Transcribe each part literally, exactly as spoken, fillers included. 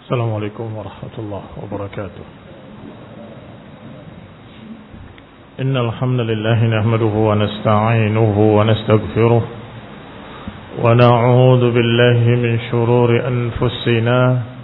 السلام عليكم ورحمة الله وبركاته. إن الحمد لله نحمده ونستعينه ونستغفره ونعوذ بالله من شرور أنفسنا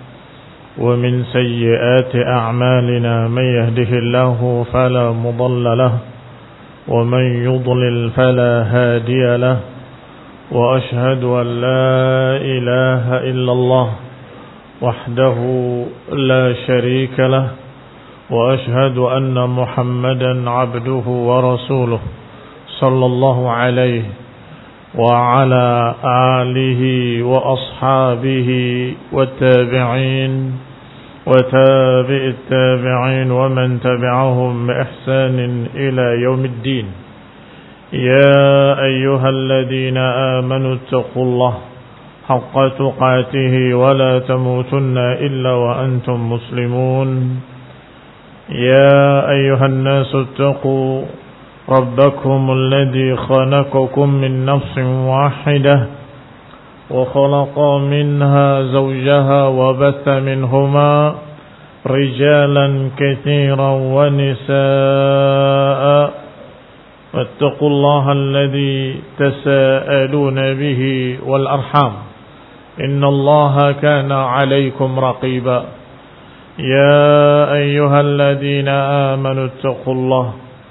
ومن سيئات أعمالنا. من يهده الله فلا مضل له ومن يضلل فلا هادي له وأشهد أن لا إله إلا الله وحده لا شريك له وأشهد أن محمدا عبده ورسوله صلى الله عليه وعلى آله وأصحابه والتابعين وتابع التابعين ومن تبعهم بإحسان إلى يوم الدين. يا أيها الذين آمنوا اتقوا الله حق تقاته ولا تموتن إلا وأنتم مسلمون. يا أيها الناس اتقوا ربكم الذي خلقكم من نفس واحدة وخلق منها زوجها وبث منهما رجالا كثيرا ونساء واتقوا الله الذي تساءلون به والأرحام إن الله كان عليكم رقيبا. يا أيها الذين آمنوا اتقوا الله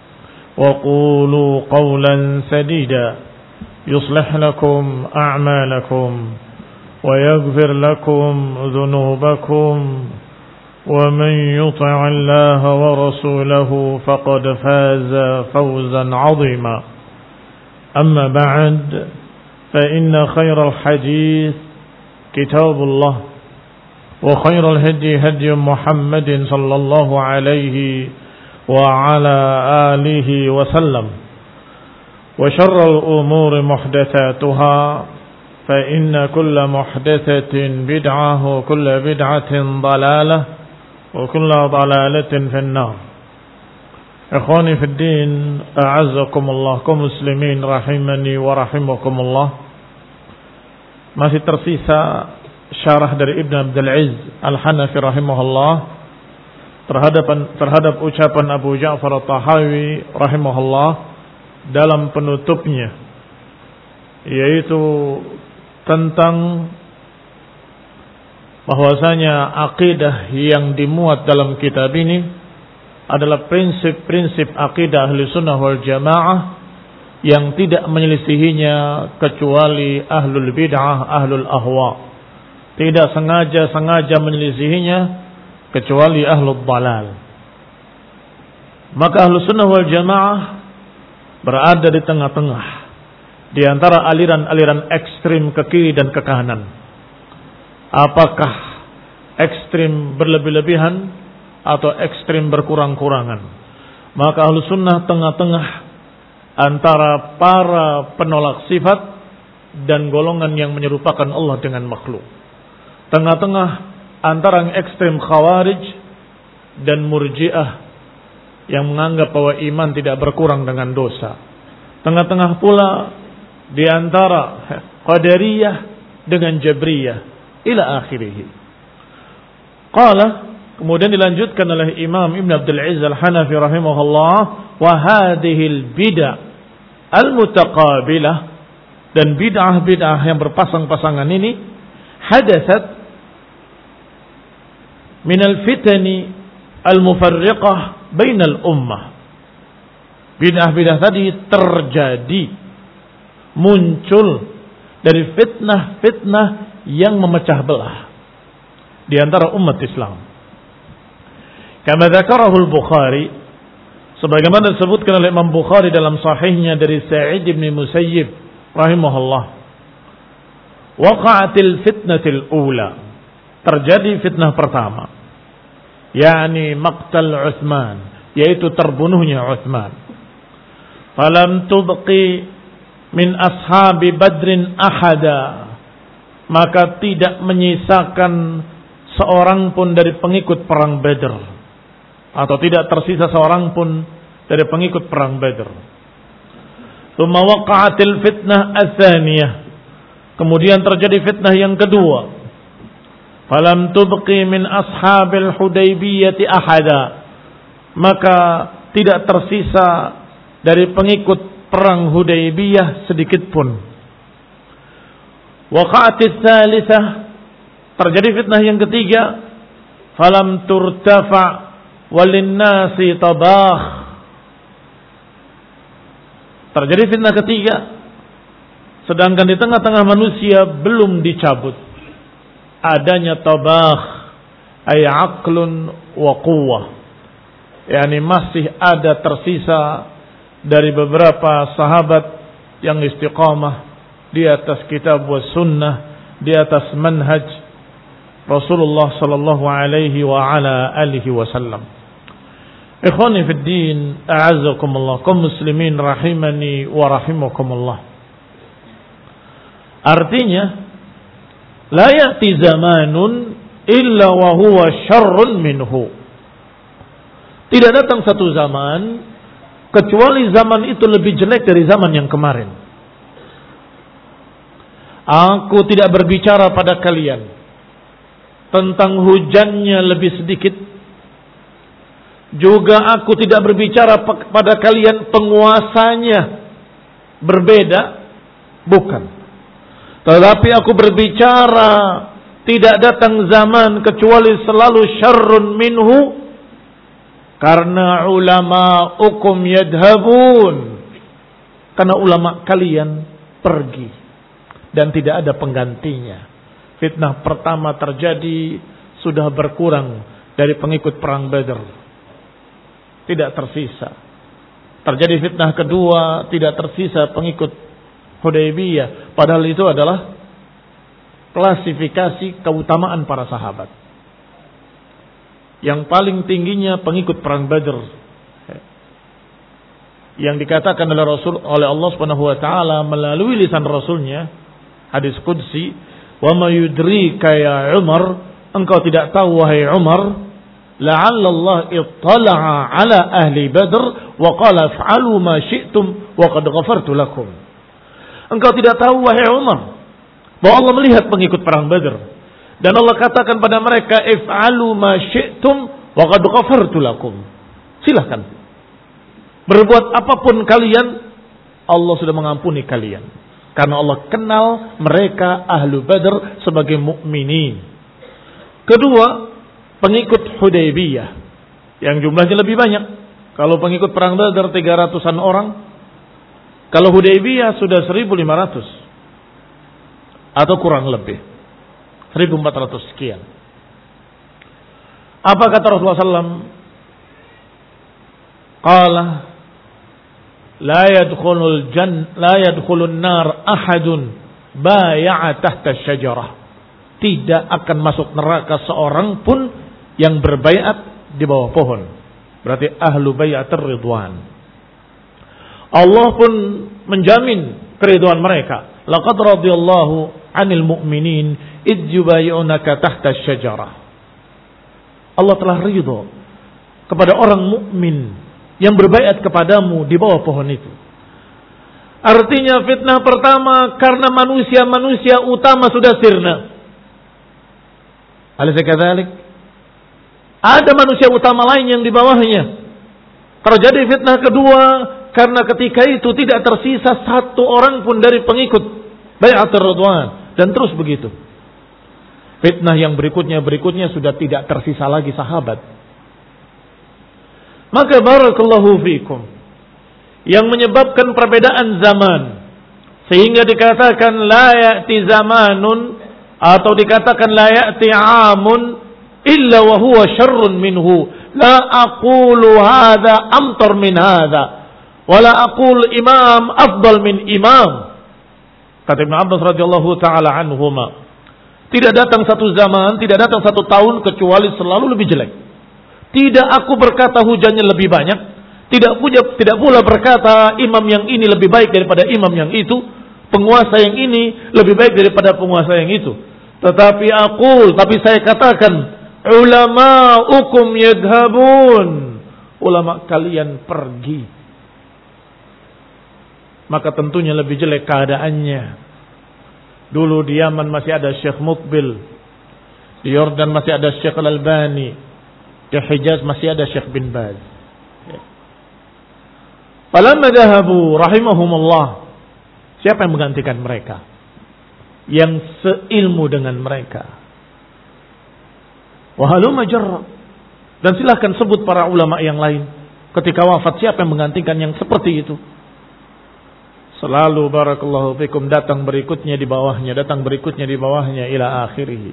وقولوا قولا سديدا يصلح لكم أعمالكم ويغفر لكم ذنوبكم ومن يطع الله ورسوله فقد فاز فوزا عظيما. أما بعد فإن خير الحديث كتاب الله وخير الهدي هدي محمد صلى الله عليه وعلى آله وسلم وشر الأمور محدثاتها فإن كل محدثة بدعة وكل بدعة ضلالة وكل ضلالة في النار. إخواني في الدين أعزكم الله كمسلمين rahimani wa rahimakumullah. Masih tersisa syarah dari Ibn Abdul Aziz Al-Hanafi rahimahullah terhadap terhadap ucapan Abu Ja'far At-Tahawi rahimahullah dalam penutupnya, yaitu tentang bahwasanya akidah yang dimuat dalam kitab ini adalah prinsip-prinsip akidah Ahli Sunnah wal Jamaah yang tidak menyelisihinya kecuali ahlul bid'ah, ahlul ahwa. Tidak sengaja-sengaja menyelisihinya kecuali ahlul dalal. Maka Ahlus Sunnah wal Jamaah berada di tengah-tengah di antara aliran-aliran ekstrim ke kiri dan ke kanan. Apakah ekstrim berlebih-lebihan atau ekstrim berkurang-kurangan? Maka Ahlus Sunnah tengah-tengah antara para penolak sifat dan golongan yang menyerupakan Allah dengan makhluk. Tengah-tengah antara yang ekstrim khawarij dan murji'ah yang menganggap bahwa iman tidak berkurang dengan dosa. Tengah-tengah pula di antara qadariyah dengan jabriyah ila akhirih. Qala, kemudian dilanjutkan oleh Imam Ibn Abdul Aziz Al-Hanafi rahimahullah, wa hadhil bid'ah al-mutaqabilah, dan bid'ah-bid'ah yang berpasang-pasangan ini hadatsat minal fitani al-mufarriqah bainal ummah. Bid'ah-bid'ah tadi terjadi, muncul dari fitnah-fitnah yang memecah belah di antara umat Islam. Kama dzakarahu al-Bukhari, sebagaimana disebutkan oleh Imam Bukhari dalam sahihnya dari Sa'id bin Musayyib rahimahullah, waqa'atil fitnatil ula, terjadi fitnah pertama, yakni maqtal Utsman, yaitu terbunuhnya Utsman. Falam tubqi min ashabi Badrin ahada, maka tidak menyisakan seorang pun dari pengikut perang Badr, atau tidak tersisa seorang pun dari pengikut perang Badr. Tsumma waqa'atil fitnah ats-tsaniyah, kemudian terjadi fitnah yang kedua. falam tubqi min ashabil Hudaybiyah ahada, maka tidak tersisa dari pengikut perang Hudaybiyah sedikit pun. Waqa'atis tsalitsah, terjadi fitnah yang ketiga, falam turtafa walinnasi tabakh, terjadi fitnah ketiga, sedangkan di tengah-tengah manusia belum dicabut adanya tabakh, ay aqlun wa quwwah, yakni masih ada tersisa dari beberapa sahabat yang istiqamah di atas kitab wa sunnah, di atas manhaj Rasulullah sallallahu alaihi wa ala alihi wasallam. Ikhwani fid din, a'azzakumullah, kaum muslimin rahimani wa rahimakumullah. Artinya, la ya'ti zamanun illa wa huwa syarrun minhu. Tidak datang satu zaman kecuali zaman itu lebih jelek dari zaman yang kemarin. Aku tidak berbicara pada kalian tentang hujannya lebih sedikit. Juga aku tidak berbicara pada kalian penguasanya berbeda. Bukan. Tetapi aku berbicara tidak datang zaman kecuali selalu syarrun minhu. Karena ulama ukum yadhabun. Karena ulama kalian pergi. Dan tidak ada penggantinya. Fitnah pertama terjadi, sudah berkurang dari pengikut perang Badr. Tidak tersisa. Terjadi fitnah kedua, tidak tersisa pengikut Hudaybiyah. Padahal itu adalah klasifikasi keutamaan para sahabat. Yang paling tingginya pengikut perang Badr. Yang dikatakan oleh Rasul, oleh Allah Subhanahu wa taala melalui lisan Rasulnya, hadis qudsi, "Wa ma yudrika ya Umar, engkau tidak tahu wahai Umar, la'alla Allah ittala'a ala ahli Badr wa qala fa'alu ma syi'tum wa qad ghafartu lakum." Engkau tidak tahu wahai Umar bahwa Allah melihat pengikut perang Badr dan Allah katakan pada mereka, if'alu ma syi'tum wa qad ghafartu lakum. Silakan berbuat apapun kalian, Allah sudah mengampuni kalian. Karena Allah kenal mereka ahlu Badr sebagai mukminin. Kedua, pengikut Hudaybiyah yang jumlahnya lebih banyak. Kalau pengikut perang Badr tiga ratusan orang, kalau Hudaybiyah sudah seribu lima ratus atau kurang lebih seribu empat ratus sekian. Apa kata Rasulullah sallallahu alaihi wasallam? Qala La yadkhulul jan la yadkhulun nar ahadun bay'a tahta syajarah. Tidak akan masuk neraka seorang pun yang berbaiat di bawah pohon. Berarti ahlu bai'atir ridwan. Allah pun menjamin keridhaan mereka. Laqad radiyallahu 'anil mu'minin id yubay'unaka tahta syajarah. Allah telah ridha kepada orang mukmin yang berbaiat kepadamu di bawah pohon itu. Artinya fitnah pertama karena manusia-manusia utama sudah sirna. Alaysa kadzalik? Ada manusia utama lain yang di bawahnya. Terjadi fitnah kedua karena ketika itu tidak tersisa satu orang pun dari pengikut bai'atur ridwan, dan terus begitu. Fitnah yang berikutnya berikutnya sudah tidak tersisa lagi sahabat. Maka barakallahu fikum, yang menyebabkan perbedaan zaman sehingga dikatakan la ya'ti zamanun atau dikatakan la ya'ti amun illa wa huwa syarrun minhu. La aqulu hadha amtar min hadha wa la aqulu imam afdal min imam. Kata Ibnu Abbas radhiyallahu taala anhuma, tidak datang satu zaman, tidak datang satu tahun kecuali selalu lebih jelek. Tidak aku berkata hujannya lebih banyak, tidak punya, tidak pula berkata imam yang ini lebih baik daripada imam yang itu, penguasa yang ini lebih baik daripada penguasa yang itu. Tetapi aku, tapi saya katakan, ulama ukum yadhabun, ulama kalian pergi. Maka tentunya lebih jelek keadaannya. Dulu di Yaman masih ada Syekh Muqbil. Di Yordan masih ada Syekh Al-Albani. Di Hijaz masih ada Syekh bin Baz. Falamma dhahabu rahimahumullah. Siapa yang menggantikan mereka? Yang seilmu dengan mereka. Wa halumma jarra. Dan silahkan sebut para ulama yang lain. Ketika wafat siapa yang menggantikan yang seperti itu? Selalu barakallahu fikum datang berikutnya di bawahnya, datang berikutnya di bawahnya ila akhirih.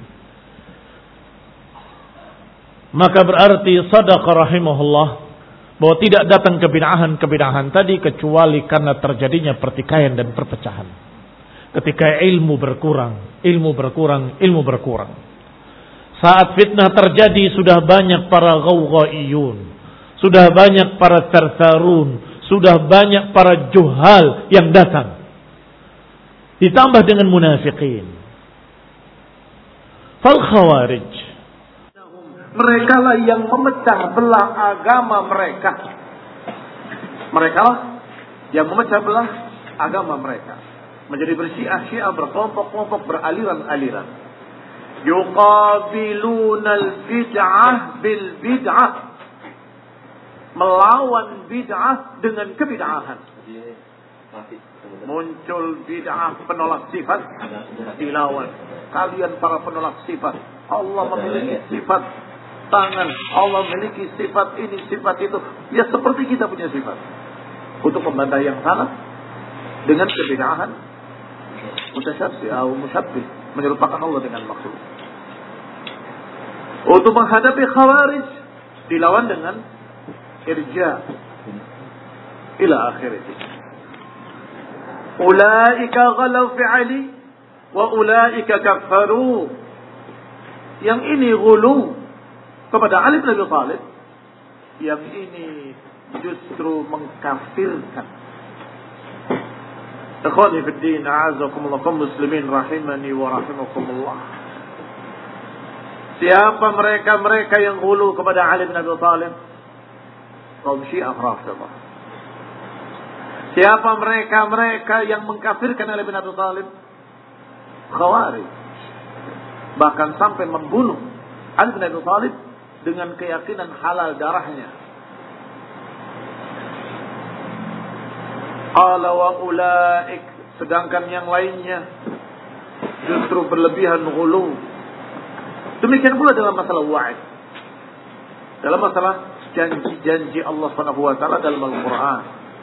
Maka berarti sadaqa rahimahullah bahwa tidak datang kebid'ahan-kebid'ahan tadi kecuali karena terjadinya pertikaian dan perpecahan. Ketika ilmu berkurang, ilmu berkurang, ilmu berkurang. Saat fitnah terjadi sudah banyak para ghawghaiyun, sudah banyak para tarsarun, sudah banyak para juhal yang datang. Ditambah dengan munafiqin. Fal khawarij, mereka lah yang memecah belah agama mereka. Mereka lah yang memecah belah agama mereka. Menjadi bersyiah-syiah, berkelompok-kelompok, beraliran-aliran. Yuqabiluna al-bid'ah bil-bid'ah. Melawan bid'ah dengan kebid'ahan. Muncul bid'ah penolak sifat, dilawan. Kalian para penolak sifat, Allah memiliki sifat tangan, Allah memiliki sifat ini, sifat itu. Ya seperti kita punya sifat. Untuk membantah yang salah dengan kebid'ahan mutasyabih atau musyabbih, menyerupakan Allah dengan makhluk. Untuk menghadapi khawarij dilawan dengan irja ila akhirih. Ulaika ghalaw fi Ali wa ulaika kaffaru. Yang ini ghulu kepada Ali bin Abi Thalib, yang ini justru mengkafirkan. Ikhwani fi din, a'azakumullah, kaum muslimin rahimani wa rahimakumullah. Siapa mereka-mereka yang ghulu kepada Ali bin Abi Thalib? Kaum Syiah Rafidhah. Siapa mereka-mereka yang mengkafirkan Ali bin Abi Thalib? Khawarij. Bahkan sampai membunuh Ali bin Abi Thalib dengan keyakinan halal darahnya. Qala wa ulaik, sedangkan yang lainnya justru berlebihan ghulu. Demikian pula dalam masalah wa'id. Dalam masalah janji-janji Allah Subhanahu wa taala dalam Al-Qur'an.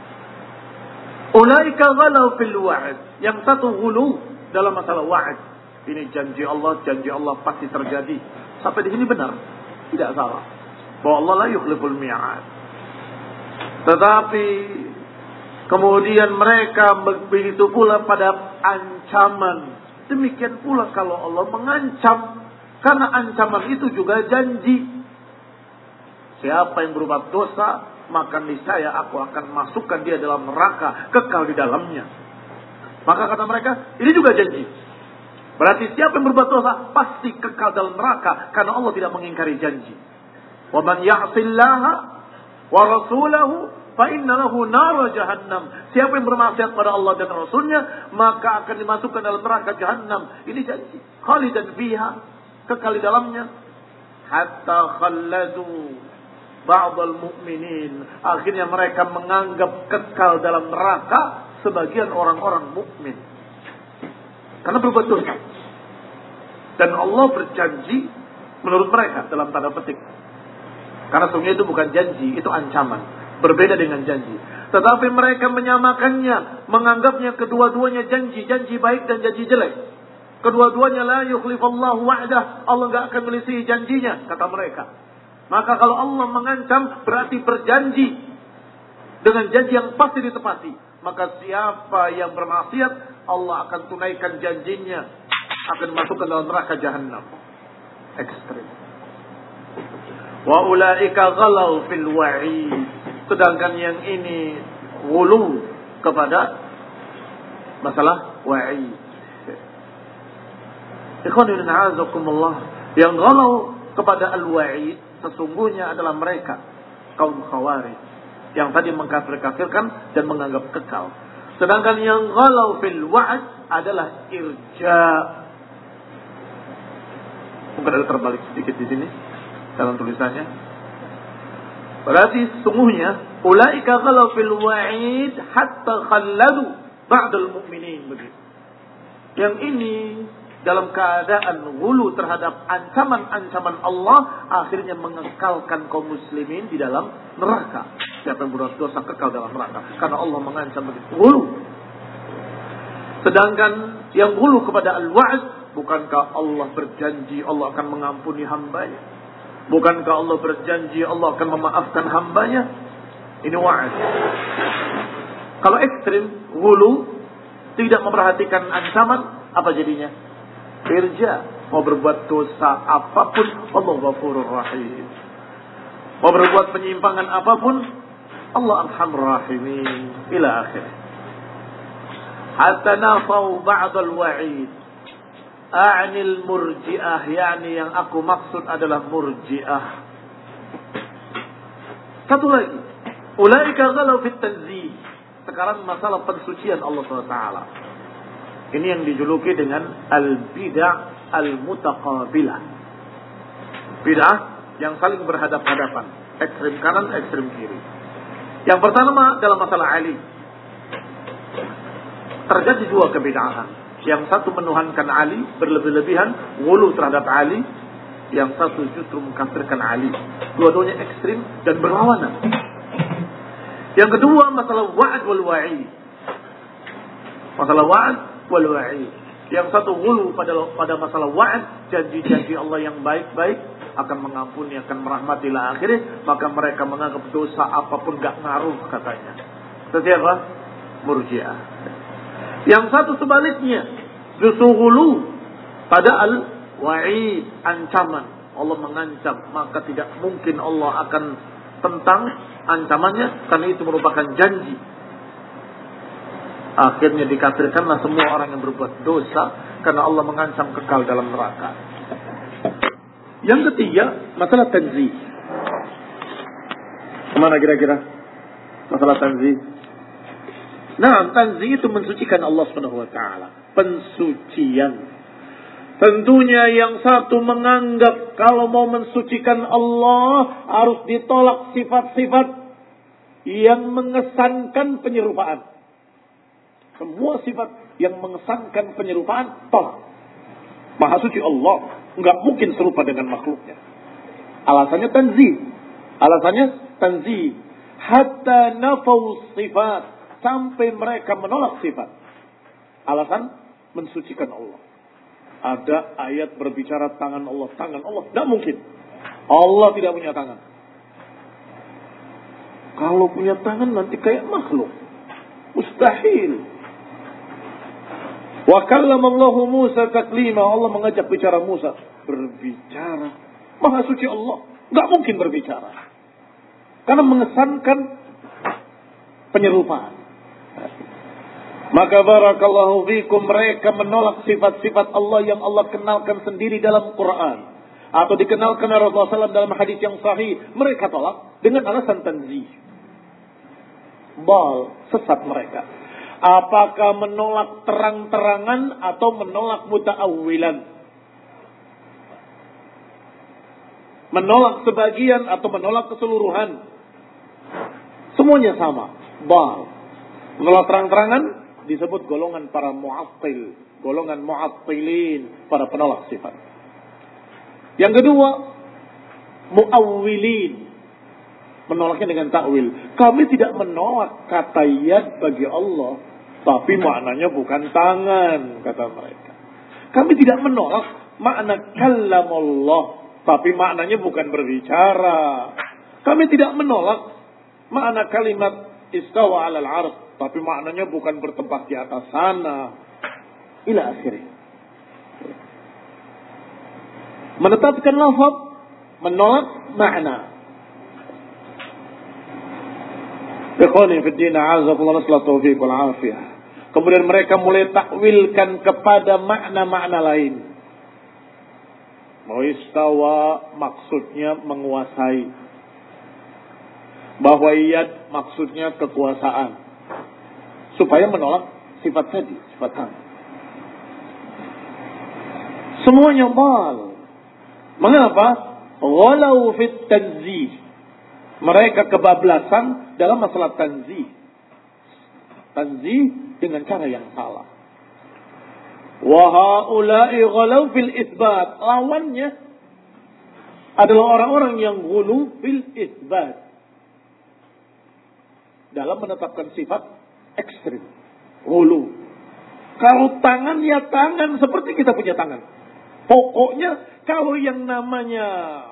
Ulaika ghalaw fil wa'id. Yang satu ghulu dalam masalah wa'id. Ini janji Allah, janji Allah pasti terjadi. Sampai di sini benar, tidak salah. Bahwa Allah la yukhliful mi'ad. Tetapi kemudian mereka begitu pula pada ancaman. Demikian pula kalau Allah mengancam. Karena ancaman itu juga janji. Siapa yang berbuat dosa, maka niscaya aku akan masukkan dia dalam neraka, kekal di dalamnya. Maka kata mereka, ini juga janji. Berarti siapa yang berbuat dosa pasti kekal dalam neraka, karena Allah tidak mengingkari janji. Wa man ya'sillaha wa rasulahu fa inna lahu nar jahannam. Siapa yang bermaksiat pada Allah dan Rasulnya, maka akan dimasukkan dalam neraka jahannam. Ini janji. Khalidan fiha, kekal di dalamnya. Hatta khalladu ba'dal mu'minin. Akhirnya mereka menganggap kekal dalam neraka sebagian orang-orang mukmin. Karena berbuat dosa. Dan Allah berjanji menurut mereka dalam tanda petik. Karena sungguh itu bukan janji, itu ancaman. Berbeda dengan janji. Tetapi mereka menyamakannya, menganggapnya kedua-duanya janji, janji baik dan janji jelek. Kedua-duanya la yukhlifallahu wa'dah. Allah enggak akan melisihi janjinya, kata mereka. Maka kalau Allah mengancam berarti berjanji dengan janji yang pasti ditepati. Maka siapa yang bermaksiat, Allah akan tunaikan janjinya, akan masukkan dalam neraka jahannam. Ekstrim. Wa ulaika ghalaw fil wa'id. Sedangkan yang ini ghulu kepada masalah wa'id. Ikhwanuddin a'azakumullah, yang ghalau kepada al-wa'id sesungguhnya adalah mereka kaum khawarij yang tadi mengkafir-kafirkan dan menganggap kekal. Sedangkan yang ghalau fil wa'd adalah irja. Mungkin ada terbalik sedikit di sini dalam tulisannya. Berarti sungguhnya ulaika ghalau fil wa'id hatta khalladu ba'dal mu'minin begitu. Yang ini dalam keadaan ghulu terhadap ancaman-ancaman Allah, akhirnya mengekalkan kaum muslimin di dalam neraka. Siapa yang berbuat dosa kekal dalam neraka karena Allah mengancam begitu. Ghulu. Sedangkan yang ghulu kepada al-wa'd, bukankah Allah berjanji Allah akan mengampuni hambanya? Bukankah Allah berjanji Allah akan memaafkan hambanya? Ini wa'ad. Kalau ekstrim, ghulu, tidak memperhatikan ancaman, apa jadinya? Irja. Mau berbuat dosa apapun, Allah Ghafurur Rahim. Mau berbuat penyimpangan apapun, Allah Arhamur Rahimin. Ila akhir. Hatta nafau ba'dal wa'id. A'nil murji'ah. Yani yang aku maksud adalah murji'ah. Satu lagi. Ulaika ghalau fit tanzih. Sekarang masalah pensucian Allah subhanahu wa taala. Ini yang dijuluki dengan al-bid'ah al-mutaqabilah. Bid'ah yang saling berhadap-hadapan. Ekstrem kanan, ekstrem kiri. Yang pertama dalam masalah Ali. Terjadi dua kebid'ahan. Yang satu menuhankan Ali, berlebih-lebihan, ghulu terhadap Ali. Yang satu justru mengkafirkan Ali. Dua-duanya ekstrem dan berlawanan. Yang kedua masalah wa'ad wal wa'id. Masalah wa'ad wal wa'id. Yang satu ghulu pada pada masalah wa'ad, janji-janji Allah yang baik-baik akan mengampuni, akan merahmati ila akhirnya, maka mereka menganggap dosa apapun gak ngaruh katanya. Siapa? Murji'ah. Yang satu sebaliknya, justru ghulu pada al-wa'id, ancaman. Allah mengancam, maka tidak mungkin Allah akan tentang ancamannya, karena itu merupakan janji. Akhirnya dikafirkanlah semua orang yang berbuat dosa karena Allah mengancam kekal dalam neraka. Yang ketiga, masalah tanzih. Kemana kira-kira masalah tanzih? Nah, tanzih itu mensucikan Allah subhanahu wa taala. Pensucian. Tentunya yang satu menganggap kalau mau mensucikan Allah harus ditolak sifat-sifat yang mengesankan penyerupaan. Semua sifat yang mengesankan penyerupaan tolak. Maha suci Allah enggak mungkin serupa dengan makhluknya. Alasannya tanzih. Alasannya tanzih. Hatta nafau sifat. Sampai mereka menolak sifat. Alasan mensucikan Allah. Ada ayat berbicara tangan Allah. Tangan Allah. Tidak mungkin. Allah tidak punya tangan. Kalau punya tangan nanti kayak makhluk. Mustahil. Wa kallama Allah Musa taklima. Allah mengajak bicara Musa. Berbicara. Maha suci Allah. Tidak mungkin berbicara. Karena mengesankan penyerupaan. Maka barakallahu fikum, mereka menolak sifat-sifat Allah yang Allah kenalkan sendiri dalam Quran. Atau dikenalkan oleh Rasulullah shallallahu alaihi wasallam dalam hadis yang sahih. Mereka tolak dengan alasan tanzih. Bal, sesat mereka. Apakah menolak terang-terangan atau menolak muta'awwilan? Menolak sebagian atau menolak keseluruhan? Semuanya sama. Bal. Menolak terang-terangan disebut golongan para mu'attil, golongan mu'attilin, para penolak sifat. Yang kedua, mu'awwilin, menolaknya dengan takwil. Kami tidak menolak kata yad bagi Allah, tapi maknanya bukan tangan, kata mereka. Kami tidak menolak makna kalamullah, tapi maknanya bukan berbicara. Kami tidak menolak makna kalimat istawa 'alal 'arsy, tapi maknanya bukan bertempat di atas sana. Ila akhirnya. Menetapkan lafaz, menolak makna. Ikhwani fi din, a'azakumullah, nasallahu taufiq wal afiyah. Kemudian mereka mulai takwilkan kepada makna-makna lain. Mau istawa maksudnya menguasai. Bahwa yad maksudnya kekuasaan. Supaya menolak sifat tadi, sifat tangan. Semuanya bal. Mengapa? Walau fit tanzih. Mereka kebablasan dalam masalah tanzih. Tanzih dengan cara yang salah. Wa haula'i ghalau fil itsbat. Lawannya adalah orang-orang yang ghulu fil itsbat. Dalam menetapkan sifat ekstrim. Ghulu. Kalau tangan ya tangan seperti kita punya tangan. Pokoknya kalau yang namanya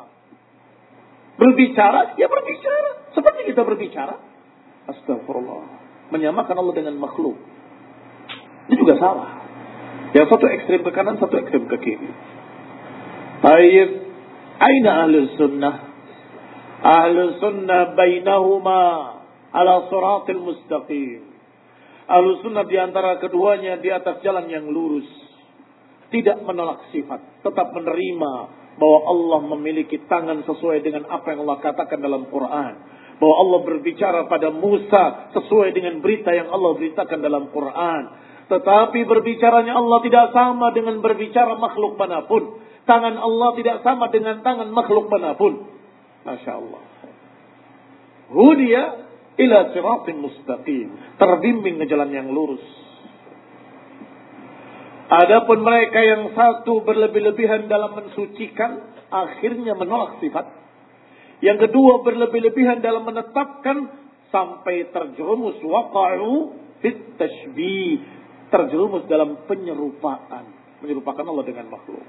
berbicara, ya berbicara. Seperti kita berbicara. Astagfirullah. Menyamakan Allah dengan makhluk. Ini juga salah. Yang satu ekstrem ke kanan, satu ekstrem ke kiri. Baik. Aina ahlus sunnah? Ahlus sunnah bainahuma ala siratil mustaqim. Ahlus sunnah diantara keduanya di atas jalan yang lurus. Tidak menolak sifat. Tetap menerima bahwa Allah memiliki tangan sesuai dengan apa yang Allah katakan dalam Quran. Bahwa Allah berbicara pada Musa sesuai dengan berita yang Allah beritakan dalam Quran. Tetapi berbicaranya Allah tidak sama dengan berbicara makhluk manapun. Tangan Allah tidak sama dengan tangan makhluk manapun. Masya Allah. Hudiya ila siratin mustaqim. Terbimbing ke jalan yang lurus. Adapun mereka yang satu berlebih-lebihan dalam mensucikan, akhirnya menolak sifat. Yang kedua berlebih-lebihan dalam menetapkan, sampai terjerumus waqa'u fit tashbih, terjerumus dalam penyerupaan, menyerupakan Allah dengan makhluk.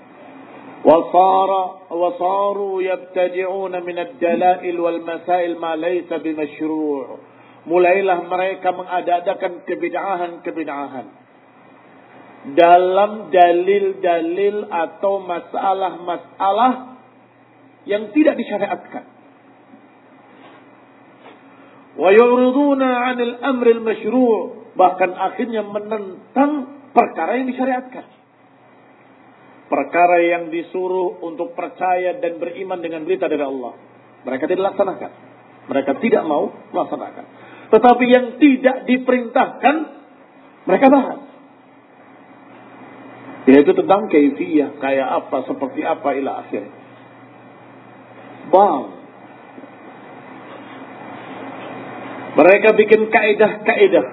Wasara wasaru yabtadi'una min ad-dalail wal masail ma laysa bimashru'. Mulailah mereka mengada-adakan kebid'ahan-kebid'ahan dalam dalil-dalil atau masalah-masalah yang tidak disyariatkan. Wa yuriduna 'anil amril masyru', bahkan akhirnya menentang perkara yang disyariatkan. Perkara yang disuruh untuk percaya dan beriman dengan berita dari Allah, mereka tidak laksanakan. Mereka tidak mau melaksanakan. Tetapi yang tidak diperintahkan, mereka bahas. Yaitu tentang kaifiyah, kayak apa, seperti apa, ila akhir. Bang. Mereka bikin kaidah-kaidah.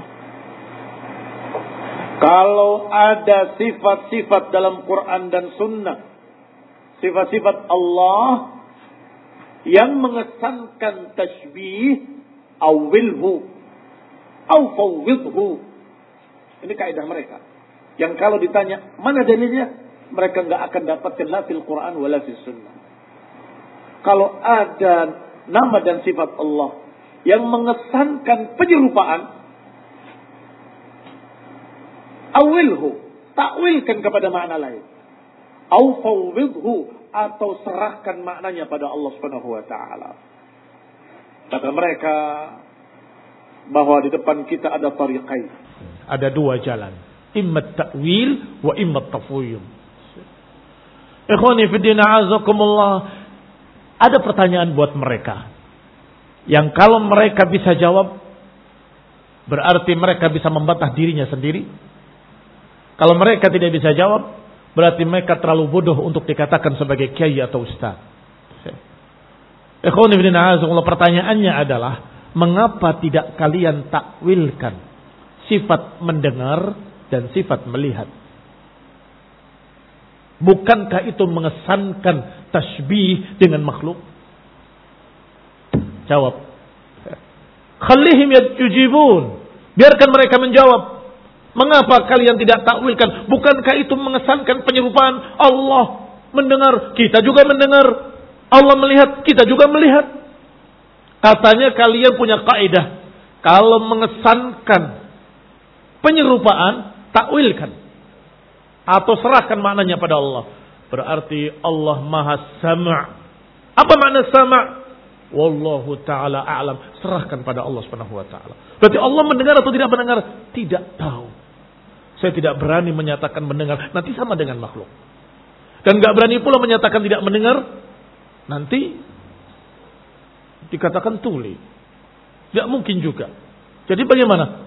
Kalau ada sifat-sifat dalam Quran dan Sunnah, sifat-sifat Allah yang mengesankan tashbih, awilhu, awfawwidhu. Ini kaidah mereka. Yang kalau ditanya, mana dalilnya? Mereka enggak akan dapatkan la fil Quran wala fil Sunnah. Kalau ada nama dan sifat Allah yang mengesankan penyerupaan, awilhu, takwilkan kepada makna lain. Au fawwidhu, atau serahkan maknanya pada Allah Subhanahu wa taala. Kata mereka bahwa di depan kita ada tariqain. Ada dua jalan. Imma ta'wil wa imma tafwid. Ikhwani fi din a'azakumullah, ada pertanyaan buat mereka yang kalau mereka bisa jawab berarti mereka bisa membantah dirinya sendiri. Kalau mereka tidak bisa jawab berarti mereka terlalu bodoh untuk dikatakan sebagai kiai atau ustaz. Ikhwani fi din a'azakumullah, pertanyaannya adalah mengapa tidak kalian takwilkan sifat mendengar dan sifat melihat? Bukankah itu mengesankan tasbih dengan makhluk? Jawab. Khallihim yujibun. Biarkan mereka menjawab. Mengapa kalian tidak takwilkan? Bukankah itu mengesankan penyerupaan? Allah mendengar, kita juga mendengar. Allah melihat, kita juga melihat. Katanya kalian punya kaidah, kalau mengesankan penyerupaan, takwilkan atau serahkan maknanya pada Allah. Berarti Allah Maha Sama'. Apa makna Sama'? Wallahu ta'ala a'lam. Serahkan pada Allah Subhanahu wa taala. Berarti Allah mendengar atau tidak mendengar? Tidak tahu. Saya tidak berani menyatakan mendengar, nanti sama dengan makhluk. Dan enggak berani pula menyatakan tidak mendengar, nanti dikatakan tuli. Tidak mungkin juga. Jadi bagaimana?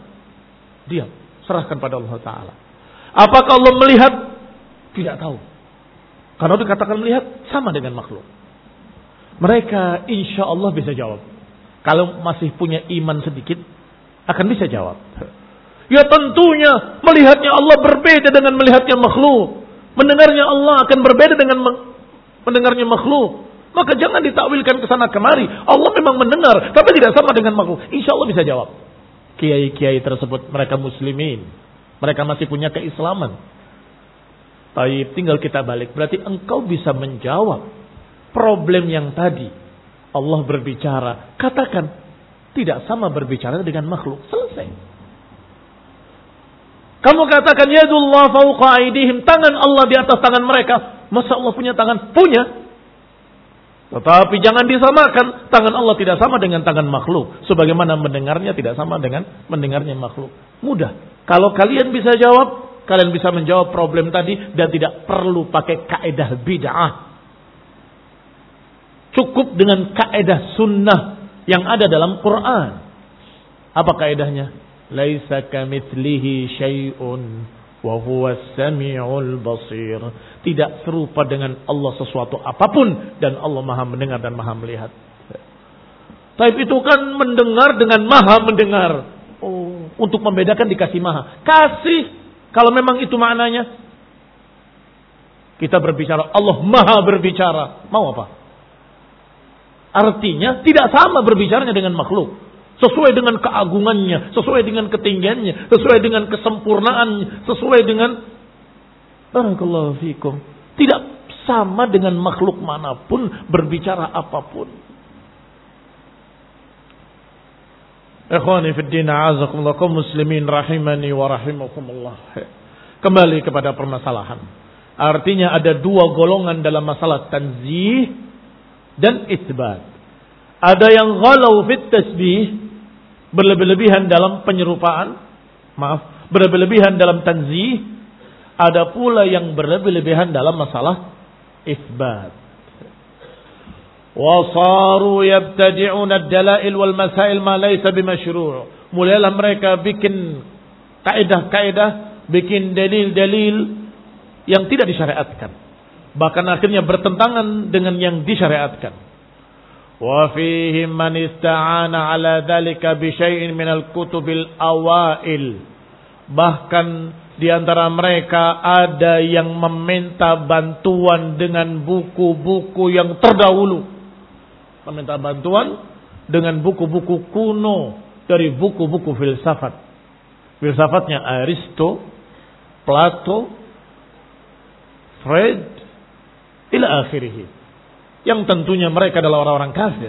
Diam. Serahkan pada Allah Ta'ala. Apakah Allah melihat? Tidak tahu. Kalau dikatakan melihat, sama dengan makhluk. Mereka insya Allah bisa jawab. Kalau masih punya iman sedikit, akan bisa jawab. Ya tentunya melihatnya Allah berbeda dengan melihatnya makhluk. Mendengarnya Allah akan berbeda dengan mendengarnya makhluk. Maka jangan ditakwilkan ke sana kemari. Allah memang mendengar, tapi tidak sama dengan makhluk. Insya Allah bisa jawab. Kiai-kiai tersebut mereka muslimin. Mereka masih punya keislaman. Taib, tinggal kita balik. Berarti engkau bisa menjawab problem yang tadi. Allah berbicara. Katakan, tidak sama berbicara dengan makhluk. Selesai. Kamu katakan, yadullah fauqa aidihim. Tangan Allah di atas tangan mereka. Masa Allah punya tangan? Punya. Tetapi jangan disamakan. Tangan Allah tidak sama dengan tangan makhluk. Sebagaimana mendengarnya tidak sama dengan mendengarnya makhluk. Mudah. Kalau kalian bisa jawab, kalian bisa menjawab problem tadi dan tidak perlu pakai kaedah bid'ah. Cukup dengan kaedah sunnah yang ada dalam Quran. Apa kaedahnya? Laisa kamitslihi syai'un wa huwas samiul basir. Tidak serupa dengan Allah sesuatu apapun dan Allah Maha mendengar dan Maha melihat. Tapi itu kan mendengar dengan Maha mendengar. Oh, untuk membedakan dikasih Maha. Kasih kalau memang itu maknanya. Kita berbicara Allah Maha berbicara. Mau apa? Artinya tidak sama berbicaranya dengan makhluk. Sesuai dengan keagungannya, sesuai dengan ketinggiannya, sesuai dengan kesempurnaannya, sesuai dengan barakallahu fikum. Tidak sama dengan makhluk manapun berbicara apapun. Ikhwani fid din, a'azakumullah, kaum muslimin rahimani wa rahimakumullah. Kembali kepada permasalahan. Artinya ada dua golongan dalam masalah tanzih dan itsbat. Ada yang ghalau fit tasbih, berlebih-lebihan dalam penyerupaan, maaf, berlebih-lebihan dalam tanzih. Ada pula yang berlebih-lebihan dalam masalah isbat. Wa saru yabtadi'una ad-dalail wal masail ma laysa bimasyru'. Mulailah mereka bikin kaidah-kaidah, bikin dalil-dalil yang tidak disyariatkan. Bahkan akhirnya bertentangan dengan yang disyariatkan. Wa fihim man ista'ana ala dhalika bi syai'in minal kutubil awail. Bahkan di antara mereka ada yang meminta bantuan dengan buku-buku yang terdahulu. Meminta bantuan dengan buku-buku kuno dari buku-buku filsafat. Filsafatnya Aristo, Plato, Freud, ila akhirih. Yang tentunya mereka adalah orang-orang kafir.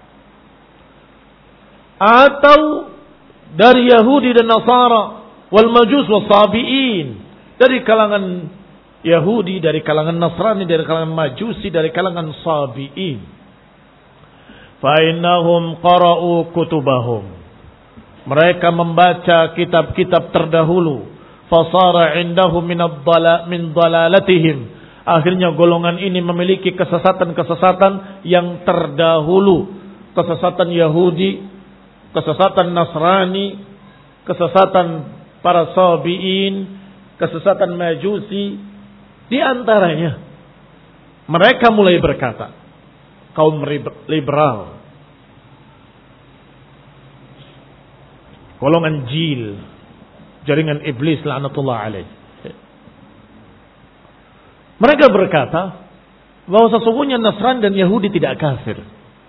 Atau dari Yahudi dan Nasara, wal majus wal sabi'in. Dari kalangan Yahudi, dari kalangan Nasrani, dari kalangan Majusi, dari kalangan sabi'in. Fa innahum qara'u kutubahum. Mereka membaca kitab-kitab terdahulu. Fasara indahum min ad-dhala min dhalalatihim. Akhirnya golongan ini memiliki kesesatan-kesesatan yang terdahulu. Kesesatan Yahudi, kesesatan Nasrani, kesesatan para sabi'in, kesesatan Majusi. Di antaranya, mereka mulai berkata, kaum liberal, golongan jil, jaringan iblis la'natullah alaih. Mereka berkata bahwa sesungguhnya Nasrani dan Yahudi tidak kafir.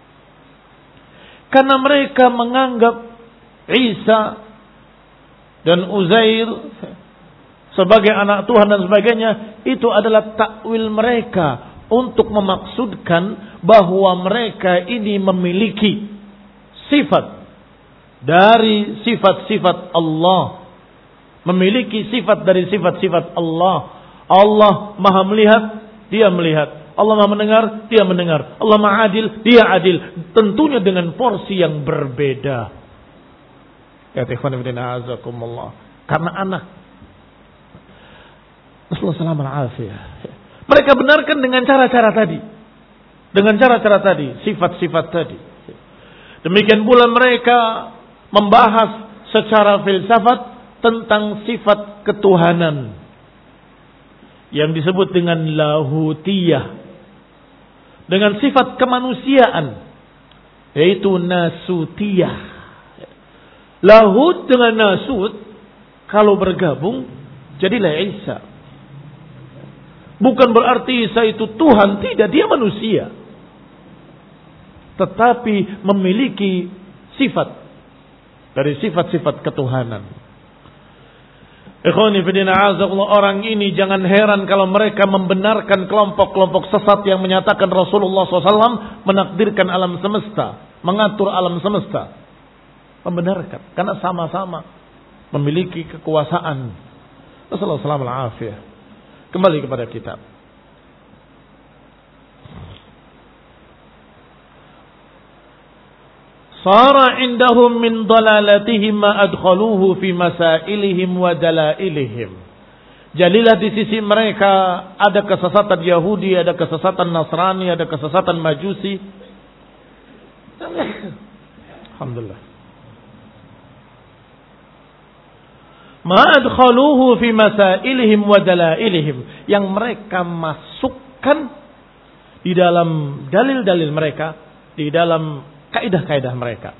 Karena mereka menganggap Isa dan Uzair sebagai anak Tuhan dan sebagainya. Itu adalah takwil mereka untuk memaksudkan bahwa mereka ini memiliki sifat dari sifat-sifat Allah. Memiliki sifat dari sifat-sifat Allah. Allah Maha melihat, Dia melihat. Allah Maha mendengar, Dia mendengar. Allah Maha adil, Dia adil. Tentunya dengan porsi yang berbeda. Ya ikhwan fillah, azakumullah. Karena anak Rasulullah sallallahu alaihi wasallam. Mereka benarkan dengan cara-cara tadi. Dengan cara-cara tadi, sifat-sifat tadi. Demikian pula mereka membahas secara filsafat tentang sifat ketuhanan. yang disebut dengan lahutiyah, dengan sifat kemanusiaan, yaitu nasutiyah. Lahut dengan nasut kalau bergabung jadilah Isa. Bukan berarti Isa itu Tuhan, tidak, dia manusia, tetapi memiliki sifat dari sifat-sifat ketuhanan. Ikhwani fillah, a'azakumullah, orang ini jangan heran kalau mereka membenarkan kelompok-kelompok sesat yang menyatakan Rasulullah shallallahu alaihi wasallam menakdirkan alam semesta, mengatur alam semesta. Membenarkan, karena sama-sama memiliki kekuasaan. Rasulullah shallallahu alaihi wasallam. Kembali kepada kitab. Sara indahum min dalalatihim ma adkhaluhu fi masailihim wa dalailihim. Jadilah di sisi mereka ada kesesatan Yahudi, ada kesesatan Nasrani, ada kesesatan Majusi. Alhamdulillah. Ma adkhaluhu fi masailihim wa dalailihim, yang mereka masukkan di dalam dalil-dalil mereka, di dalam kaidah-kaidah mereka.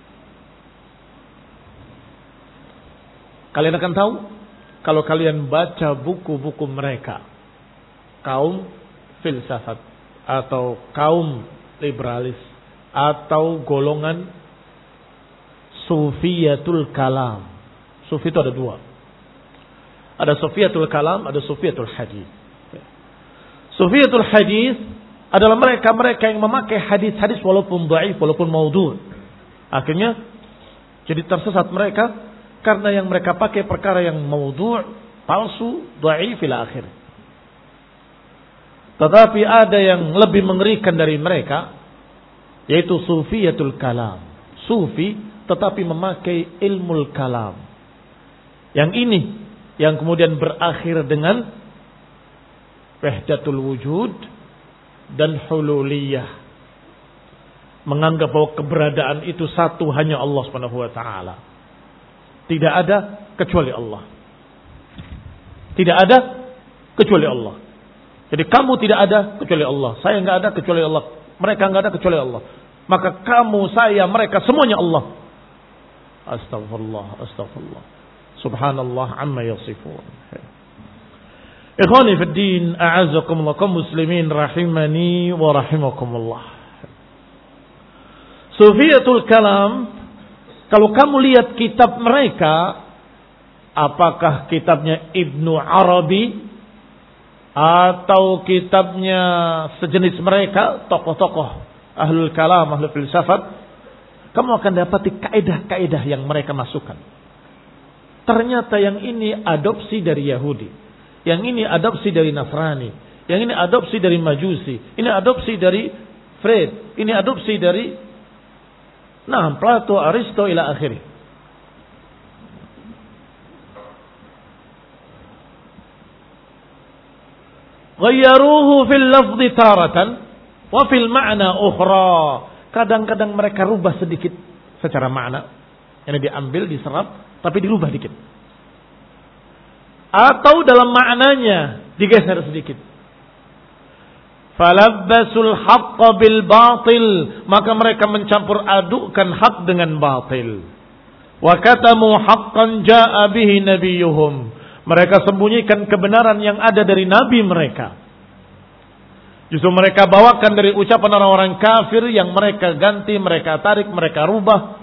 Kalian akan tahu kalau kalian baca buku-buku mereka, kaum filsafat atau kaum liberalis atau golongan sufiyatul kalam. Sufi itu ada dua. Ada sufiyatul kalam, ada sufiyatul hadis. Sufiyatul hadis adalah mereka-mereka yang memakai hadis-hadis walaupun dhaif, walaupun maudhu'. Akhirnya jadi tersesat mereka karena yang mereka pakai perkara yang maudhu', palsu, dhaif ila akhir. Tetapi ada yang lebih mengerikan dari mereka, yaitu sufiyatul kalam. Sufi tetapi memakai ilmu kalam. Yang ini yang kemudian berakhir dengan wahdatul wujud dan hululiyah, menganggap bahwa keberadaan itu satu, hanya Allah Subhanahu wa taala. Tidak ada kecuali Allah. Tidak ada kecuali Allah. Jadi kamu tidak ada kecuali Allah, saya enggak ada kecuali Allah, mereka enggak ada kecuali Allah. Maka kamu, saya, mereka semuanya Allah. Astagfirullah, astagfirullah. Subhanallah amma yasifun. Ikhwani fi din, a'azzakumullah, kaum muslimin rahimani wa rahimakumullah. Sufiyatul kalam, kalau kamu lihat kitab mereka, apakah kitabnya Ibnu Arabi atau kitabnya sejenis mereka, tokoh-tokoh ahlul kalam, ahlul filsafat, kamu akan dapati kaidah-kaidah yang mereka masukkan. Ternyata yang ini adopsi dari Yahudi, yang ini adopsi dari Nasrani, yang ini adopsi dari Majusi, ini adopsi dari Freud, ini adopsi dari nah Plato, Aristo ila akhirih. Ghayyaruhu fil lafzi taratan wa fil ma'na ukhra. Kadang-kadang mereka rubah sedikit secara makna, yang diambil, diserap, tapi dirubah dikit. Atau dalam maknanya digeser sedikit. Falabbasul haqqa bil batil, maka mereka mencampur adukkan hak dengan batil. Wa katamu haqqan jaa bihi nabiyuhum, mereka sembunyikan kebenaran yang ada dari nabi mereka. Justru mereka bawakan dari ucapan orang-orang kafir yang mereka ganti, mereka tarik, mereka rubah.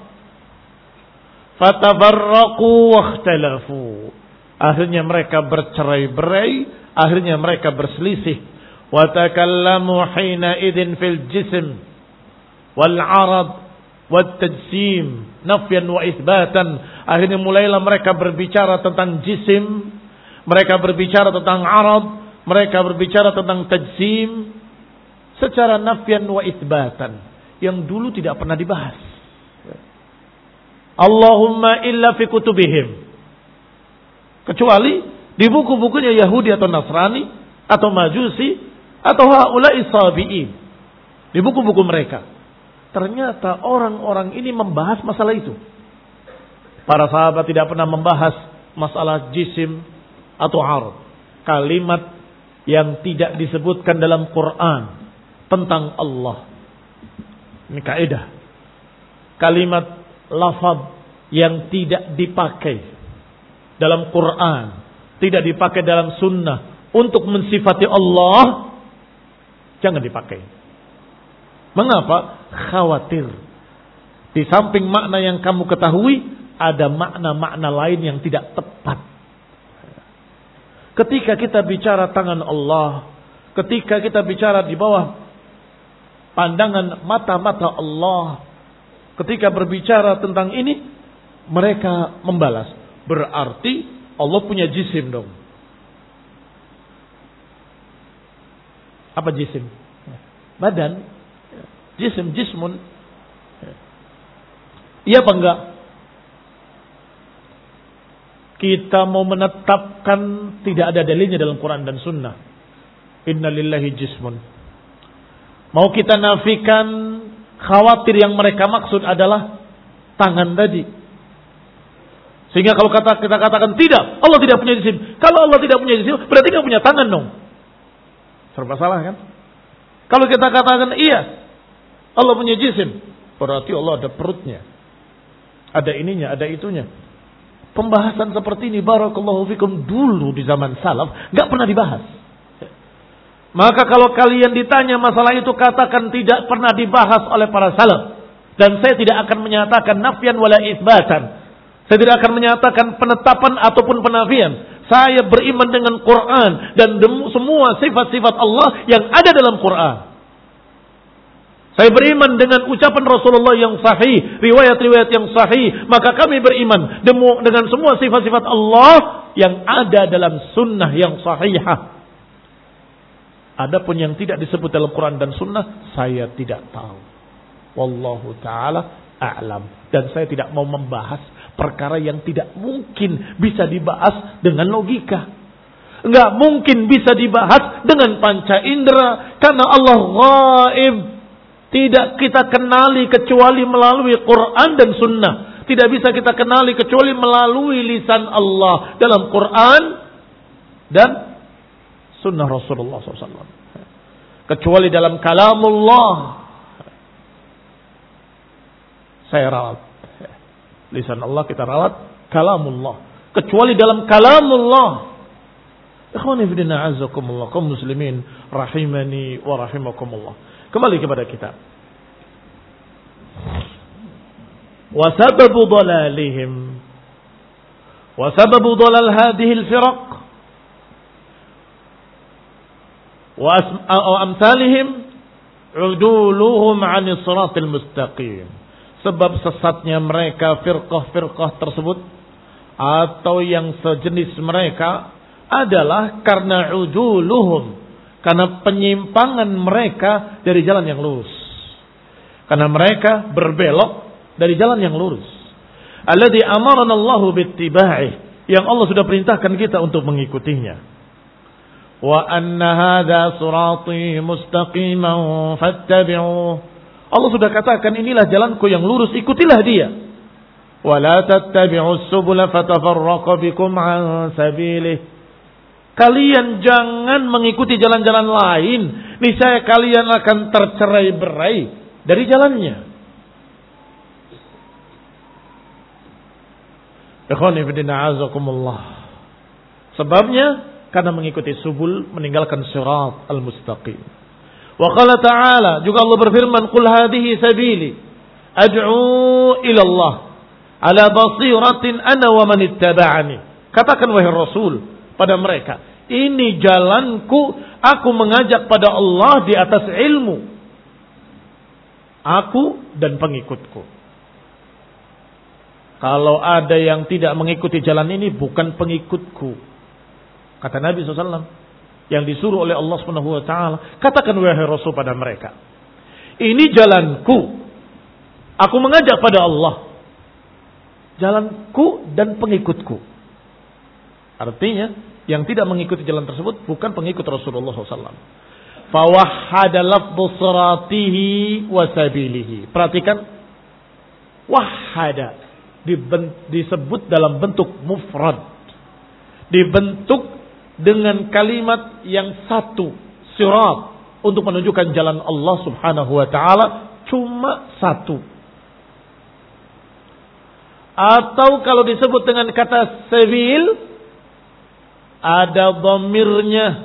Fatabarraqu wakhtalafu, akhirnya mereka bercerai-berai, akhirnya mereka berselisih. Wa takallamu hina idzin fil jism wal 'arad wat tajsim nafyan wa itsbatan. Akhirnya mulailah mereka berbicara tentang jisim, mereka berbicara tentang 'arad, mereka berbicara tentang tajsim secara nafyan wa itsbatan yang dulu tidak pernah dibahas. Allahumma illa fi kutubihim, kecuali di buku-bukunya Yahudi atau Nasrani atau Majusi atau haula'i sabiin, di buku-buku mereka. Ternyata orang-orang ini membahas masalah itu. Para sahabat tidak pernah membahas masalah jisim atau arad, kalimat yang tidak disebutkan dalam Quran tentang Allah. Ini kaidah. Kalimat lafaz yang tidak dipakai dalam Quran, tidak dipakai dalam sunnah untuk mensifati Allah, jangan dipakai. Mengapa? Khawatir di samping makna yang kamu ketahui, ada makna-makna lain yang tidak tepat. Ketika kita bicara tangan Allah, ketika kita bicara di bawah pandangan mata-mata Allah, ketika berbicara tentang ini, mereka membalas. Berarti Allah punya jisim dong. Apa jisim? Badan. Jisim, jismun. Iya apa enggak? Kita mau menetapkan tidak ada dalilnya dalam Quran dan Sunnah. Inna lillahi jismun. Mau kita nafikan, khawatir yang mereka maksud adalah tangan tadi. Sehingga kalau kata kita katakan tidak, Allah tidak punya jisim. Kalau Allah tidak punya jisim, berarti nggak punya tangan dong. Serba salah kan? Kalau kita katakan iya, Allah punya jisim, berarti Allah ada perutnya, ada ininya, ada itunya. Pembahasan seperti ini, barakallahu fikum, dulu di zaman salaf nggak pernah dibahas. Maka kalau kalian ditanya masalah itu, katakan tidak pernah dibahas oleh para salaf. Dan saya tidak akan menyatakan nafyan wala itsbatan. Saya tidak akan menyatakan penetapan ataupun penafian. Saya beriman dengan Quran dan semua sifat-sifat Allah yang ada dalam Quran. Saya beriman dengan ucapan Rasulullah yang sahih, riwayat-riwayat yang sahih. Maka kami beriman dengan semua sifat-sifat Allah yang ada dalam sunnah yang sahihah. Adapun yang tidak disebut dalam Quran dan sunnah, saya tidak tahu. Wallahu ta'ala a'lam. Dan saya tidak mau membahas perkara yang tidak mungkin bisa dibahas dengan logika. Enggak mungkin bisa dibahas dengan panca indera. Karena Allah ghaib. Tidak kita kenali kecuali melalui Quran dan sunnah. Tidak bisa kita kenali kecuali melalui lisan Allah dalam Quran dan sunnah Rasulullah shallallahu alaihi wasallam. Kecuali dalam kalamullah, saya rawat lisan Allah, kita rawat kalamullah. Kecuali dalam kalamullah. Ikhwani fillah azakumullah, kaum muslimin rahimani wa rahimakumullah. Kembali kepada kita. Wa sababu dhalalihim wa sababu dhalal hadhihi al-firaq wa amsalihim uduluhum 'ani siratal mustaqim. Sebab sesatnya mereka, firqah-firqah tersebut atau yang sejenis mereka adalah karena uduluhum, karena penyimpangan mereka dari jalan yang lurus. Karena mereka berbelok dari jalan yang lurus. Alladzi amarana Allahu bittiba'ih, yang Allah sudah perintahkan kita untuk mengikutinya. Wa anna hadza sirati mustaqiman fattabi'uh. Allah sudah katakan inilah jalanku yang lurus, ikutilah dia. Wa la tattabi'us subula fatafarraqa bikum 'an sabilih. Kalian jangan mengikuti jalan-jalan lain, niscaya kalian akan tercerai-berai dari jalannya. Ikhwani fillah azakumullah. Sebabnya karena mengikuti subul meninggalkan sirat al-mustaqim. Wa qala ta'ala, juga Allah berfirman, qul hadhihi sabili ad'u ila Allah ala basiratin ana wa man ittaba'ani. Katakan wahai Rasul pada mereka, ini jalanku, aku mengajak pada Allah di atas ilmu, aku dan pengikutku. Kalau ada yang tidak mengikuti jalan ini, bukan pengikutku, kata Nabi shallallahu alaihi wasallam, yang disuruh oleh Allah subhanahu wa taala. Katakan wahai Rasul pada mereka, ini jalanku, aku mengajak pada Allah, jalanku dan pengikutku. Artinya yang tidak mengikuti jalan tersebut bukan pengikut Rasulullah shallallahu alaihi wasallam. Fawahhada lafdhu siratihi wa sabilihi. Perhatikan, wahhada disebut dalam bentuk mufrad, dibentuk dengan kalimat yang satu, sirat, untuk menunjukkan jalan Allah Subhanahu wa taala cuma satu. Atau kalau disebut dengan kata sabil, ada dhamirnya.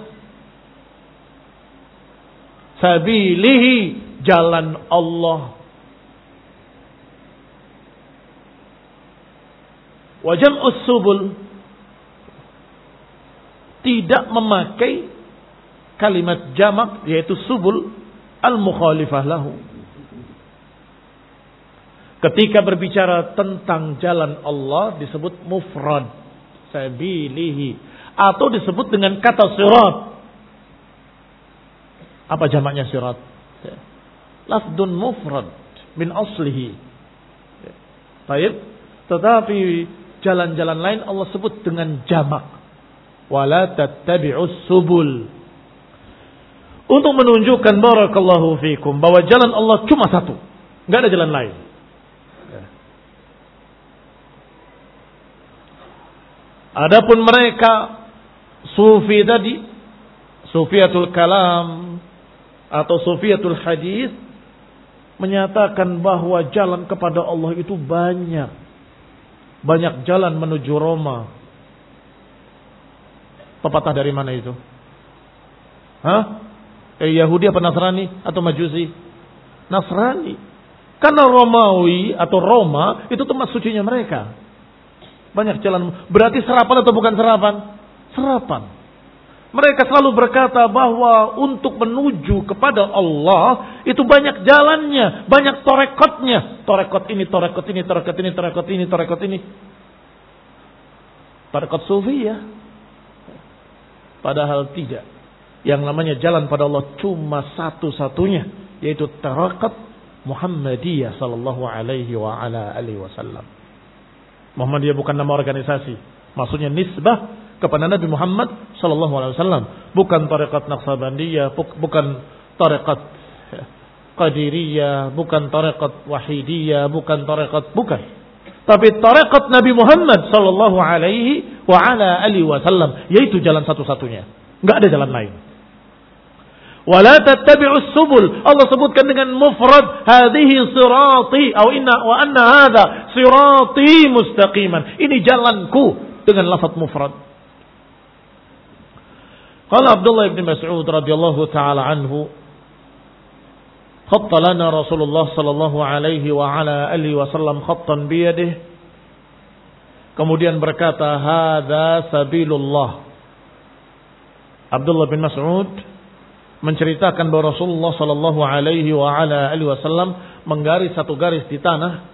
Sabilihi, jalan Allah. Wa jam'us subul, tidak memakai kalimat jamak yaitu subul al-mukhalifah lahu. Ketika berbicara tentang jalan Allah disebut mufrad, sabilihi, atau disebut dengan kata sirat. Apa jamaknya sirat? Lafdun mufrad min aslihi. Baik, tetapi jalan-jalan lain Allah sebut dengan jamak. Wala tattabi'us subul. Untuk menunjukkan barakallahu fikum bahwa jalan Allah cuma satu, enggak ada jalan lain. Adapun mereka sufi tadi, sufiatul kalam atau sufiatul hadis, menyatakan bahwa jalan kepada Allah itu banyak. Banyak jalan menuju Roma. Pepatah dari mana itu? Hah? Eh, Yahudi apa Nasrani atau Majusi? Nasrani. Karena Romawi atau Roma itu tempat sucinya mereka. Banyak jalan. Berarti serapan atau bukan serapan? Serapan. Mereka selalu berkata bahwa untuk menuju kepada Allah itu banyak jalannya, banyak torekotnya. Torekot ini, torekot ini, torekot ini, torekot ini, torekot ini. Torekot sufi ya. Padahal tidak. Yang namanya jalan pada Allah cuma satu-satunya, yaitu torekot Muhammadiyah sallallahu alaihi wa ala alihi wasallam. Muhammadiyah bukan nama organisasi, maksudnya nisbah kepada Nabi Muhammad sallallahu alaihi wasallam, bukan tarekat Naqsabandiyah, bukan tarekat Qadiriyah, bukan tarekat Wahidiyah, bukan tarekat bukan. Tapi tarekat Nabi Muhammad sallallahu alaihi wa ala alihi wasallam, yaitu jalan satu-satunya. Enggak ada jalan lain. Wala tattabi'us subul. Allah sebutkan dengan mufrad, hadhihi sirati atau inna wa anna hadha sirati mustaqiman. Ini jalanku dengan lafaz mufrad. Qala Abdullah bin Mas'ud radhiyallahu taala anhu, khatta lana Rasulullah sallallahu alaihi wa ala alihi wasallam khattan bi yadihi. Kemudian berkata, hadza sabilullah. Abdullah bin Mas'ud menceritakan bahwa Rasulullah sallallahu alaihi wa ala alihi wasallam menggaris satu garis di tanah.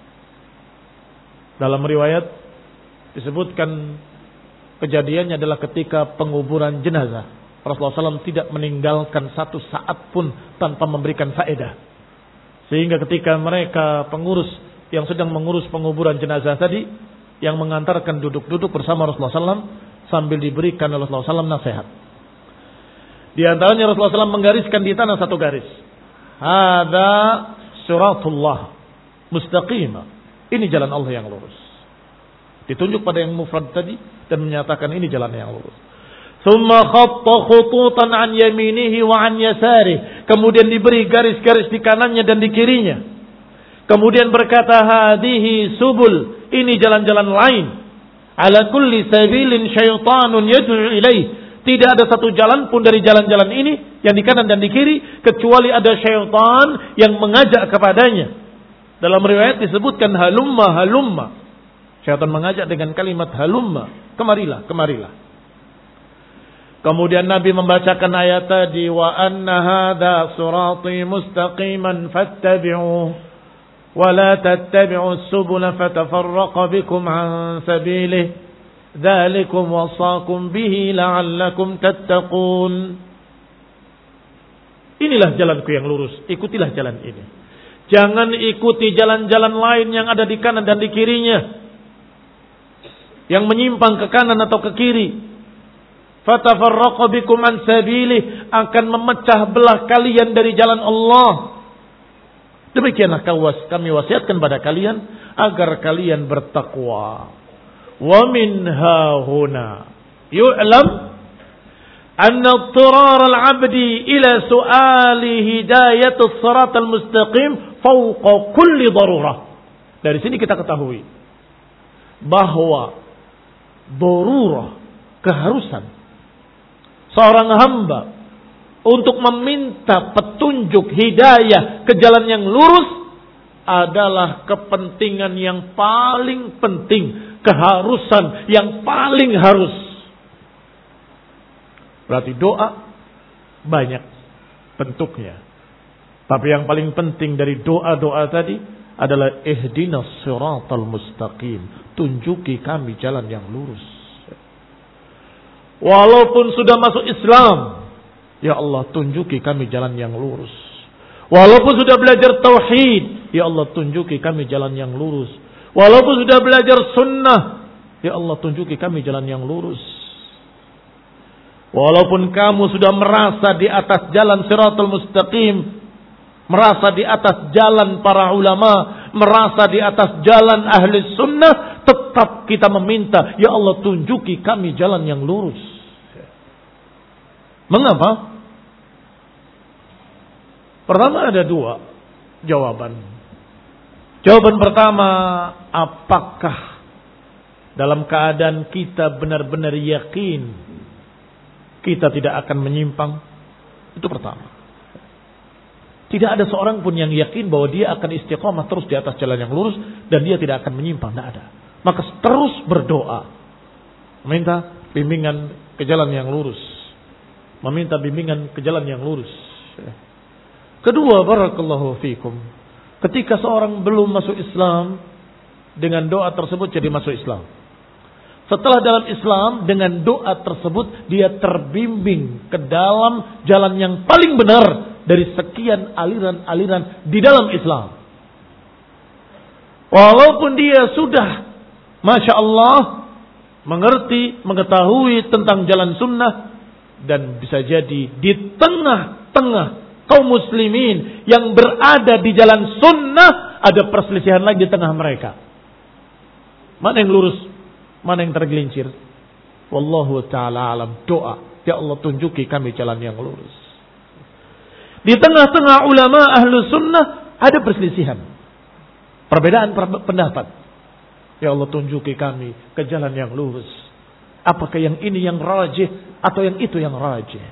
Dalam riwayat disebutkan kejadiannya adalah ketika penguburan jenazah. Rasulullah sallallahu alaihi wasallam tidak meninggalkan satu saat pun tanpa memberikan faedah. Sehingga ketika mereka pengurus yang sedang mengurus penguburan jenazah tadi, yang mengantarkan duduk-duduk bersama Rasulullah sallallahu alaihi wasallam sambil diberikan oleh Rasulullah sallallahu alaihi wasallam nasihat. Di antaranya Rasulullah sallallahu alaihi wasallam menggariskan di tanah satu garis. Hadza siratullah mustaqimah. Ini jalan Allah yang lurus. Ditunjuk pada yang mufrad tadi dan menyatakan ini jalan yang lurus. Tsumma khatta khututan an yaminihi wa an yasarihi. Kemudian diberi garis-garis di kanannya dan di kirinya. Kemudian berkata, hadhihi subul. Ini jalan-jalan lain. Ala kulli sabilin syaitanun yad'u ilaih. Tidak ada satu jalan pun dari jalan-jalan ini yang di kanan dan di kiri kecuali ada syaitan yang mengajak kepadanya. Dalam riwayat disebutkan halumma halumma. Syaitan mengajak dengan kalimat halumma, kemarilah, kemarilah. Kemudian Nabi membacakan ayat tadi, wa anna hadza sirati mustaqiman fattabi'uhu wa la tattabi'us subula fatafarraqa bikum an sabilihi. Dzalikum wasaqum bihi la'allakum tattaqun. Inilah jalanku yang lurus, ikutilah jalan ini. Jangan ikuti jalan-jalan lain yang ada di kanan dan di kirinya, yang menyimpang ke kanan atau ke kiri. Fatafarraqa bikum an sabilih, akan memecah belah kalian dari jalan Allah. Demikianlah kami wasiatkan pada kalian agar kalian bertakwa. Wa min hahuna yu'lam anna idtirar al-'abdi ila su'ali hidayat as-sirat al-mustaqim fawqa kulli darurah. Dari sini kita ketahui bahwa darurah, keharusan seorang hamba untuk meminta petunjuk hidayah ke jalan yang lurus adalah kepentingan yang paling penting, keharusan yang paling harus. Berarti doa banyak bentuknya. Tapi yang paling penting dari doa-doa tadi adalah ihdinas siratal mustaqim. Tunjuki kami jalan yang lurus. Walaupun sudah masuk Islam, ya Allah tunjuki kami jalan yang lurus. Walaupun sudah belajar tauhid, ya Allah tunjuki kami jalan yang lurus. Walaupun sudah belajar sunnah, ya Allah tunjuki kami jalan yang lurus. Walaupun kamu sudah merasa di atas jalan siratul mustaqim, merasa di atas jalan para ulama, merasa di atas jalan ahli sunnah, tetap kita meminta, ya Allah tunjuki kami jalan yang lurus. Mengapa? Pertama ada dua jawaban. Jawaban pertama, apakah dalam keadaan kita benar-benar yakin kita tidak akan menyimpang? Itu pertama. Tidak ada seorang pun yang yakin bahwa dia akan istiqamah terus di atas jalan yang lurus dan dia tidak akan menyimpang. Tidak ada. Maka terus berdoa, meminta bimbingan ke jalan yang lurus, meminta bimbingan ke jalan yang lurus. Kedua, barakallahu fikum, ketika seorang belum masuk Islam, dengan doa tersebut jadi masuk Islam. Setelah dalam Islam, dengan doa tersebut dia terbimbing ke dalam jalan yang paling benar dari sekian aliran-aliran di dalam Islam. Walaupun dia sudah, Masya Allah, mengerti, mengetahui tentang jalan sunnah, dan bisa jadi di tengah-tengah kaum muslimin yang berada di jalan sunnah, ada perselisihan lagi di tengah mereka. Mana yang lurus? Mana yang tergelincir? Wallahu ta'ala alam. Doa, ya Allah tunjuki kami jalan yang lurus. Di tengah-tengah ulama ahlu sunnah ada perselisihan, perbedaan pendapat. Ya Allah tunjuki kami ke jalan yang lurus. Apakah yang ini yang rajih atau yang itu yang rajih?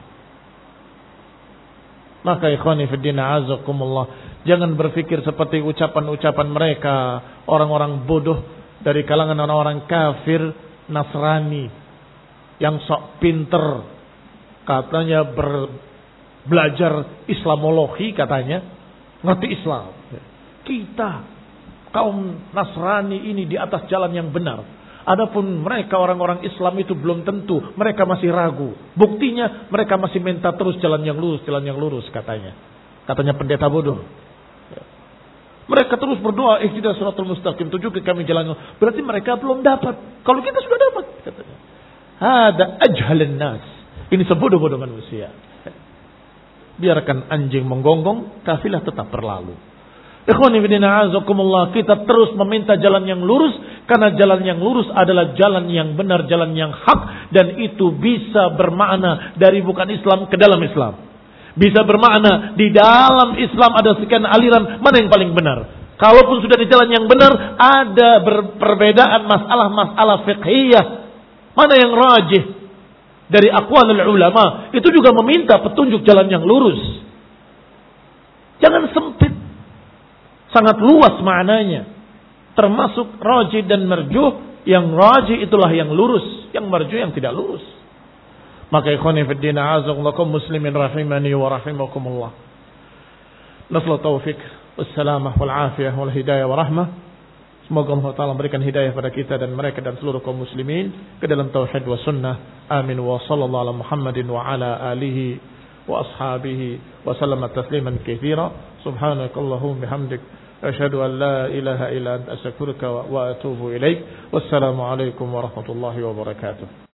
Maka ikhwani fiddin a'azakumullah, jangan berpikir seperti ucapan-ucapan mereka, orang-orang bodoh dari kalangan orang-orang kafir Nasrani yang sok pinter, katanya ber, belajar Islamologi, katanya ngerti Islam. Kita kaum Nasrani ini di atas jalan yang benar. Adapun mereka orang-orang Islam itu belum tentu, mereka masih ragu. Buktinya mereka masih minta terus jalan yang lurus, jalan yang lurus katanya. Katanya pendeta bodoh. Mereka terus berdoa, ihdinas siratal mustaqim, tunjuki kami jalan. Berarti mereka belum dapat. Kalau kita sudah dapat, katanya. Hada ajhalun nas. Ini sebodoh-bodoh manusia. Biarkan anjing menggonggong, kafilah tetap berlalu. Ikhwani fillah a'azakumullah, kita terus meminta jalan yang lurus, karena jalan yang lurus adalah jalan yang benar, jalan yang hak, dan itu bisa bermakna dari bukan Islam ke dalam Islam. Bisa bermakna di dalam Islam ada sekian aliran, mana yang paling benar. Kalaupun sudah di jalan yang benar, ada perbedaan masalah-masalah fiqhiyah, mana yang rajih dari aqwalul ulama, itu juga meminta petunjuk jalan yang lurus. Jangan sempit, sangat luas maknanya. Termasuk rajih dan marjuh, yang rajih itulah yang lurus, yang marjuh yang tidak lurus. Maka ikhwani fi din a'azakumullah muslimin rahimani wa rahimakumullah. Nasla taufik wassalamah wal afiyah wal hidayah wa rahmah. Semoga Allah Ta'ala memberikan hidayah pada kita dan mereka dan seluruh kaum muslimin ke dalam tauhid wa sunnah. Amin wa sallallahu ala Muhammadin wa ala alihi wa ashabihi wa sallama tasliman katsira. Subhanakallahumma bihamdik asyhadu an la ilaha illa anta astaghfiruka wa atubu ilaik. Wassalamu alaikum warahmatullahi wabarakatuh.